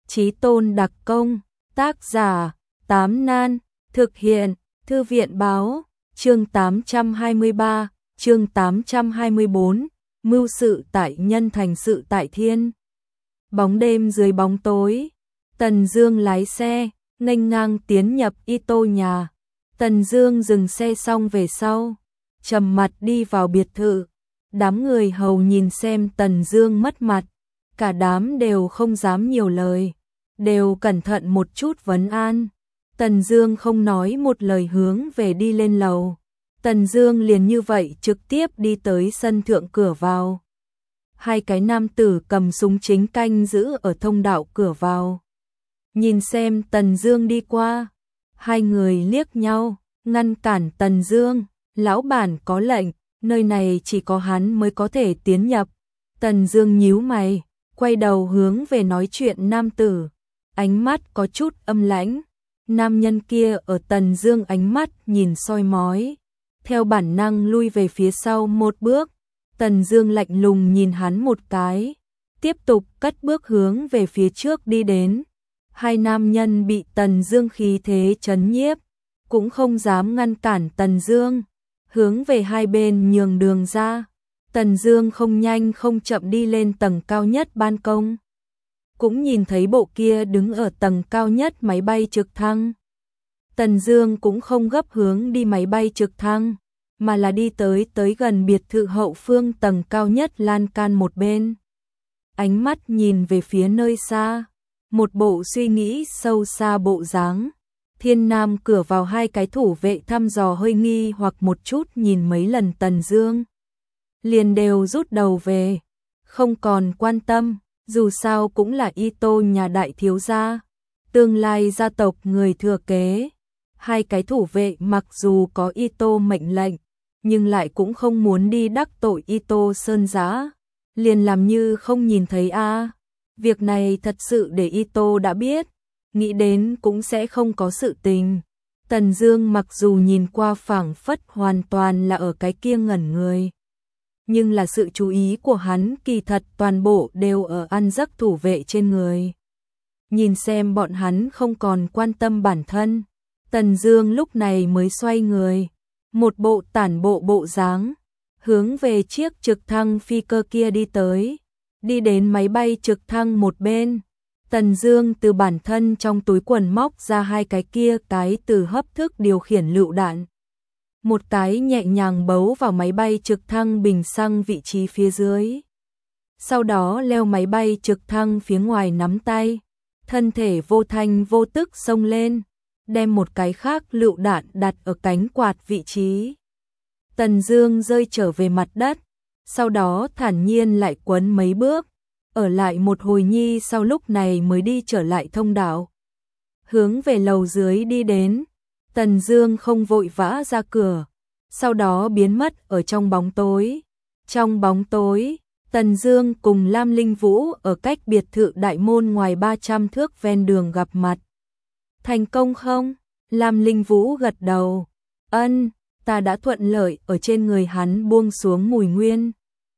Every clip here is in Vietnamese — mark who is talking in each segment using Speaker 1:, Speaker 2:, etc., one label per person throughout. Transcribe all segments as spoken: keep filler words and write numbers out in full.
Speaker 1: Chí tôn đặc công, tác giả, Tám Nan, thực hiện, Thư viện báo, chương tám trăm hai mươi ba, chương tám trăm hai mươi bốn, mưu sự tại nhân thành sự tại thiên. Bóng đêm dưới bóng tối, Tần Dương lái xe, nghênh ngang tiến nhập y tô nhà. Tần Dương dừng xe xong về sau, trầm mặt đi vào biệt thự. Đám người hầu nhìn xem Tần Dương mất mặt, cả đám đều không dám nhiều lời, đều cẩn thận một chút vấn an. Tần Dương không nói một lời hướng về đi lên lầu. Tần Dương liền như vậy trực tiếp đi tới sân thượng cửa vào. Hai cái nam tử cầm súng chính canh giữ ở thông đạo cửa vào. Nhìn xem Tần Dương đi qua, hai người liếc nhau, ngăn cản Tần Dương. Lão bản có lệnh, nơi này chỉ có hắn mới có thể tiến nhập. Tần Dương nhíu mày, quay đầu hướng về nói chuyện nam tử, ánh mắt có chút âm lãnh. Nam nhân kia ở Tần Dương ánh mắt nhìn soi mói, theo bản năng lui về phía sau một bước. Tần Dương lạnh lùng nhìn hắn một cái, tiếp tục cất bước hướng về phía trước đi đến. Hai nam nhân bị Tần Dương khí thế chấn nhiếp, cũng không dám ngăn cản Tần Dương, hướng về hai bên nhường đường ra. Tần Dương không nhanh không chậm đi lên tầng cao nhất ban công, cũng nhìn thấy bộ kia đứng ở tầng cao nhất máy bay trực thăng. Tần Dương cũng không gấp hướng đi máy bay trực thăng, mà là đi tới tới gần biệt thự hậu phương tầng cao nhất lan can một bên. Ánh mắt nhìn về phía nơi xa, một bộ suy nghĩ sâu xa bộ dáng. Thiên Nam cửa vào hai cái thủ vệ thăm dò hơi nghi hoặc một chút nhìn mấy lần Tần Dương, liền đều rút đầu về, không còn quan tâm, dù sao cũng là y tô nhà đại thiếu gia, tương lai gia tộc người thừa kế. Hai cái thủ vệ mặc dù có y tô mệnh lệnh, nhưng lại cũng không muốn đi đắc tội y tô Sơn Giá, liền làm như không nhìn thấy a. À. Việc này thật sự để y tô đã biết, nghĩ đến cũng sẽ không có sự tình. Tần Dương mặc dù nhìn qua phảng phất hoàn toàn là ở cái kia ngẩn người, nhưng là sự chú ý của hắn kỳ thật toàn bộ đều ở ăn giấc thủ vệ trên người. Nhìn xem bọn hắn không còn quan tâm bản thân, Tần Dương lúc này mới xoay người, một bộ tản bộ bộ dáng, hướng về chiếc trực thăng phi cơ kia đi tới. Đi đến máy bay trực thăng một bên, Tần Dương từ bản thân trong túi quần móc ra hai cái kia cái từ hấp thức điều khiển lựu đạn. Một cái nhẹ nhàng bấu vào máy bay trực thăng bình xăng vị trí phía dưới. Sau đó leo máy bay trực thăng phía ngoài nắm tay, thân thể vô thanh vô tức xông lên, đem một cái khác lựu đạn đặt ở cánh quạt vị trí. Tần Dương rơi trở về mặt đất, sau đó thản nhiên lại quấn mấy bước, ở lại một hồi nhi sau lúc này mới đi trở lại thông đạo, hướng về lầu dưới đi đến. Tần Dương không vội vã ra cửa, sau đó biến mất ở trong bóng tối. Trong bóng tối, Tần Dương cùng Lam Linh Vũ ở cách biệt thự đại môn ngoài ba trăm thước ven đường gặp mặt. Thành công không? Lam Linh Vũ gật đầu. Ân, ta đã thuận lợi ở trên người hắn buông xuống mùi nguyên.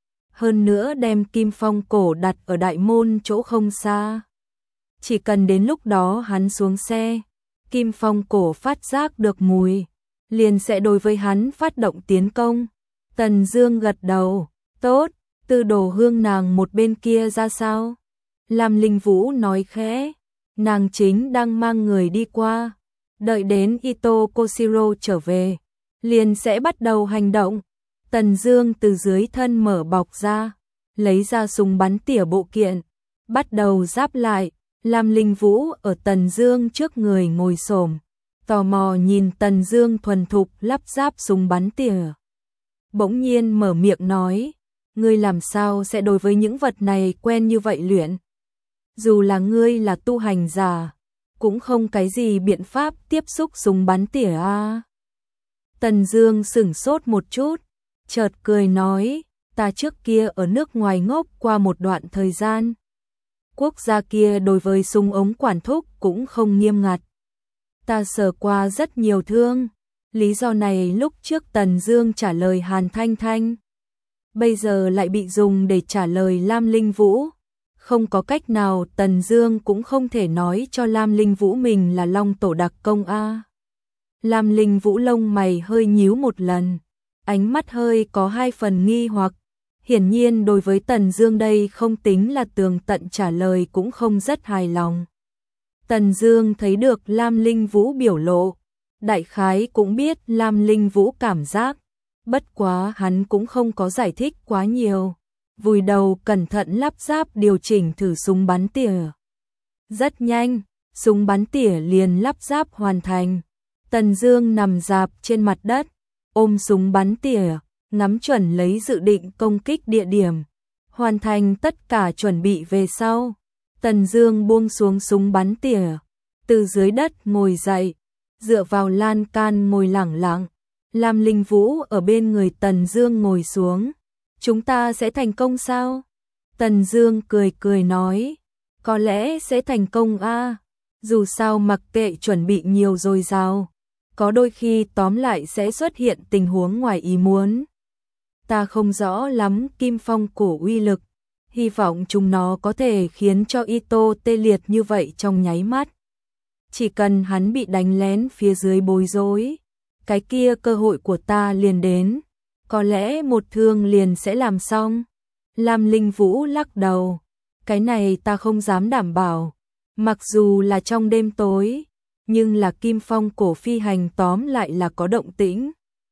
Speaker 1: Hơn nữa đem kim phong cổ đặt ở đại môn chỗ không xa. Chỉ cần đến lúc đó hắn xuống xe, kim phong cổ phát giác được mùi, liền sẽ đối với hắn phát động tiến công. Tần Dương gật đầu. Tốt, Tư Đồ Hương nàng một bên kia ra sao? Lam Linh Vũ nói khẽ. Nàng chính đang mang người đi qua, đợi đến Ito Koshiro trở về, liền sẽ bắt đầu hành động. Tần Dương từ dưới thân mở bọc ra, lấy ra súng bắn tỉa bộ kiện, bắt đầu giáp lại. Lam Linh Vũ ở Tần Dương trước người ngồi xổm, tò mò nhìn Tần Dương thuần thục lắp ráp súng bắn tỉa. Bỗng nhiên mở miệng nói, ngươi làm sao sẽ đối với những vật này quen như vậy luyện? Dù là ngươi là tu hành giả, cũng không cái gì biện pháp tiếp xúc súng bắn tỉa a. À. Tần Dương sững sốt một chút, chợt cười nói, ta trước kia ở nước ngoài ngốc qua một đoạn thời gian. Quốc gia kia đối với súng ống quản thúc cũng không nghiêm ngặt. Ta sờ qua rất nhiều thương. Lý do này lúc trước Tần Dương trả lời Hàn Thanh Thanh, bây giờ lại bị dùng để trả lời Lam Linh Vũ. Không có cách nào, Tần Dương cũng không thể nói cho Lam Linh Vũ mình là Long Tổ đặc công a. Lam Linh Vũ lông mày hơi nhíu một lần, ánh mắt hơi có hai phần nghi hoặc. Hiển nhiên đối với Tần Dương đây không tính là tường tận trả lời cũng không rất hài lòng. Tần Dương thấy được Lam Linh Vũ biểu lộ, đại khái cũng biết Lam Linh Vũ cảm giác, bất quá hắn cũng không có giải thích quá nhiều, vùi đầu cẩn thận lắp ráp điều chỉnh thử súng bắn tỉa. Rất nhanh, súng bắn tỉa liền lắp ráp hoàn thành. Tần Dương nằm rạp trên mặt đất, ôm súng bắn tỉa, ngắm chuẩn lấy dự định công kích địa điểm. Hoàn thành tất cả chuẩn bị về sau, Tần Dương buông xuống súng bắn tỉa, từ dưới đất ngồi dậy, dựa vào lan can ngồi lẳng lặng. Lam Linh Vũ ở bên người Tần Dương ngồi xuống. Chúng ta sẽ thành công sao? Tần Dương cười cười nói, có lẽ sẽ thành công a. Dù sao mặc kệ chuẩn bị nhiều dồi dào, có đôi khi tóm lại sẽ xuất hiện tình huống ngoài ý muốn. Ta không rõ lắm Kim Phong cổ uy lực, hy vọng chúng nó có thể khiến cho Ito tê liệt như vậy trong nháy mắt. Chỉ cần hắn bị đánh lén phía dưới bối rối, cái kia cơ hội của ta liền đến, có lẽ một thương liền sẽ làm xong. Lam Linh Vũ lắc đầu, cái này ta không dám đảm bảo, mặc dù là trong đêm tối, nhưng là Kim Phong cổ phi hành tóm lại là có động tĩnh.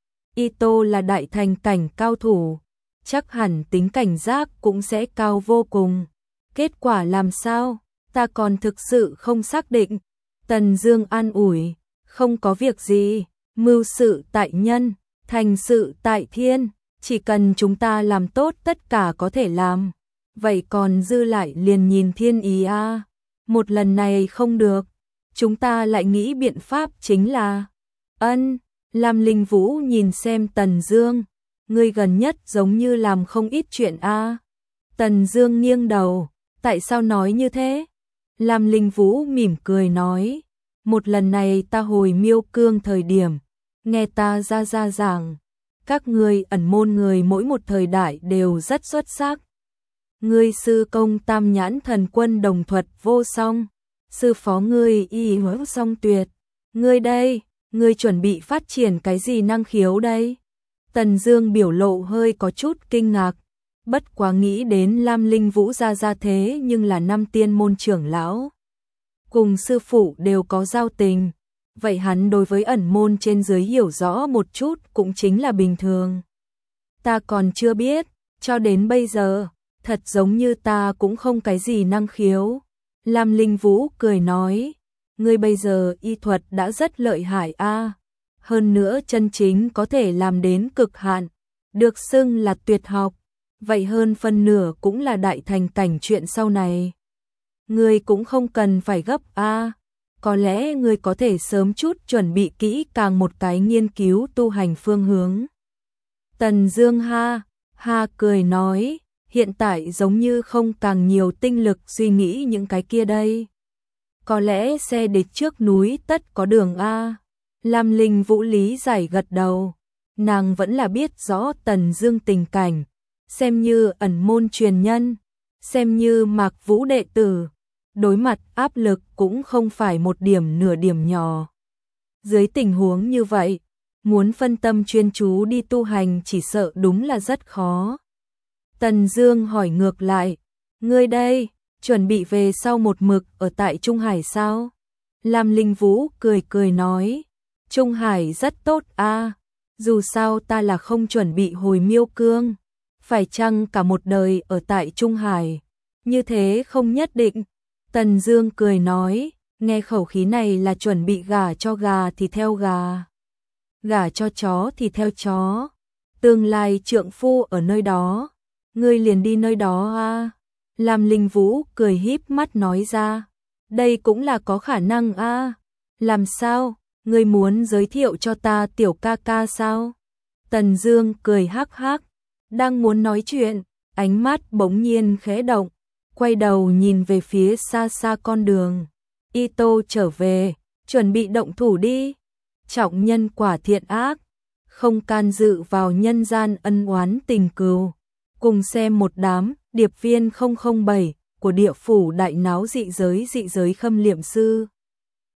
Speaker 1: Ito là đại thành cảnh cao thủ, chắc hẳn tính cảnh giác cũng sẽ cao vô cùng. Kết quả làm sao, ta còn thực sự không xác định. Tần Dương an ủi, không có việc gì, mưu sự tại nhân, thành sự tại thiên, chỉ cần chúng ta làm tốt tất cả có thể làm. Vậy còn dư lại liền nhìn thiên ý a. À. Một lần này không được, chúng ta lại nghĩ biện pháp chính là. Ân, Lam Linh Vũ nhìn xem Tần Dương, ngươi gần nhất giống như làm không ít chuyện a. À. Tần Dương nghiêng đầu, tại sao nói như thế? Lam Linh Vũ mỉm cười nói, một lần này ta hồi Miêu Cương thời điểm, nghe ta ra ra giảng, các ngươi ẩn môn người mỗi một thời đại đều rất xuất sắc. Ngươi sư công Tam Nhãn Thần Quân đồng thuật vô song, sư phó ngươi y hữu song tuyệt. Ngươi đây, ngươi chuẩn bị phát triển cái gì năng khiếu đây? Tần Dương biểu lộ hơi có chút kinh ngạc, bất quá nghĩ đến Lam Linh Vũ ra ra thế nhưng là năm tiên môn trưởng lão, cùng sư phụ đều có giao tình, vậy hắn đối với ẩn môn trên dưới hiểu rõ một chút cũng chính là bình thường. Ta còn chưa biết, cho đến bây giờ, thật giống như ta cũng không cái gì năng khiếu. Lam Linh Vũ cười nói, ngươi bây giờ y thuật đã rất lợi hại a, hơn nữa chân chính có thể làm đến cực hạn, được xưng là tuyệt học, vậy hơn phân nửa cũng là đại thành cảnh chuyện sau này. Ngươi cũng không cần phải gấp a, có lẽ ngươi có thể sớm chút chuẩn bị kỹ càng một cái nghiên cứu tu hành phương hướng. Tần Dương ha, ha cười nói, hiện tại giống như không càng nhiều tinh lực suy nghĩ những cái kia đây. Có lẽ xe địch trước núi tất có đường a. Lam Linh Vũ lý giải gật đầu, nàng vẫn là biết rõ Tần Dương tình cảnh, xem như ẩn môn truyền nhân, xem như Mạc Vũ đệ tử, đối mặt áp lực cũng không phải một điểm nửa điểm nhỏ. Dưới tình huống như vậy, muốn phân tâm chuyên chú đi tu hành chỉ sợ đúng là rất khó. Tần Dương hỏi ngược lại, ngươi đây, chuẩn bị về sau một mực ở tại Trung Hải sao? Lam Linh Vũ cười cười nói, Trung Hải rất tốt a, dù sao ta là không chuẩn bị hồi Miêu Cương, phải chăng cả một đời ở tại Trung Hải, như thế không nhất định. Tần Dương cười nói, nghe khẩu khí này là chuẩn bị gả cho gà thì theo gà, gả cho chó thì theo chó, tương lai trượng phu ở nơi đó, ngươi liền đi nơi đó a. Lam Linh Vũ cười híp mắt nói ra, đây cũng là có khả năng a. Làm sao, ngươi muốn giới thiệu cho ta tiểu ca ca sao? Tần Dương cười hắc hắc, đang muốn nói chuyện, ánh mắt bỗng nhiên khẽ động, quay đầu nhìn về phía xa xa con đường. Ito trở về, chuẩn bị động thủ đi. Trọng nhân quả thiện ác, không can dự vào nhân gian ân oán tình cừu. Cùng xem một đám điệp viên không không bảy của địa phủ đại náo dị giới dị giới khâm liệm sư.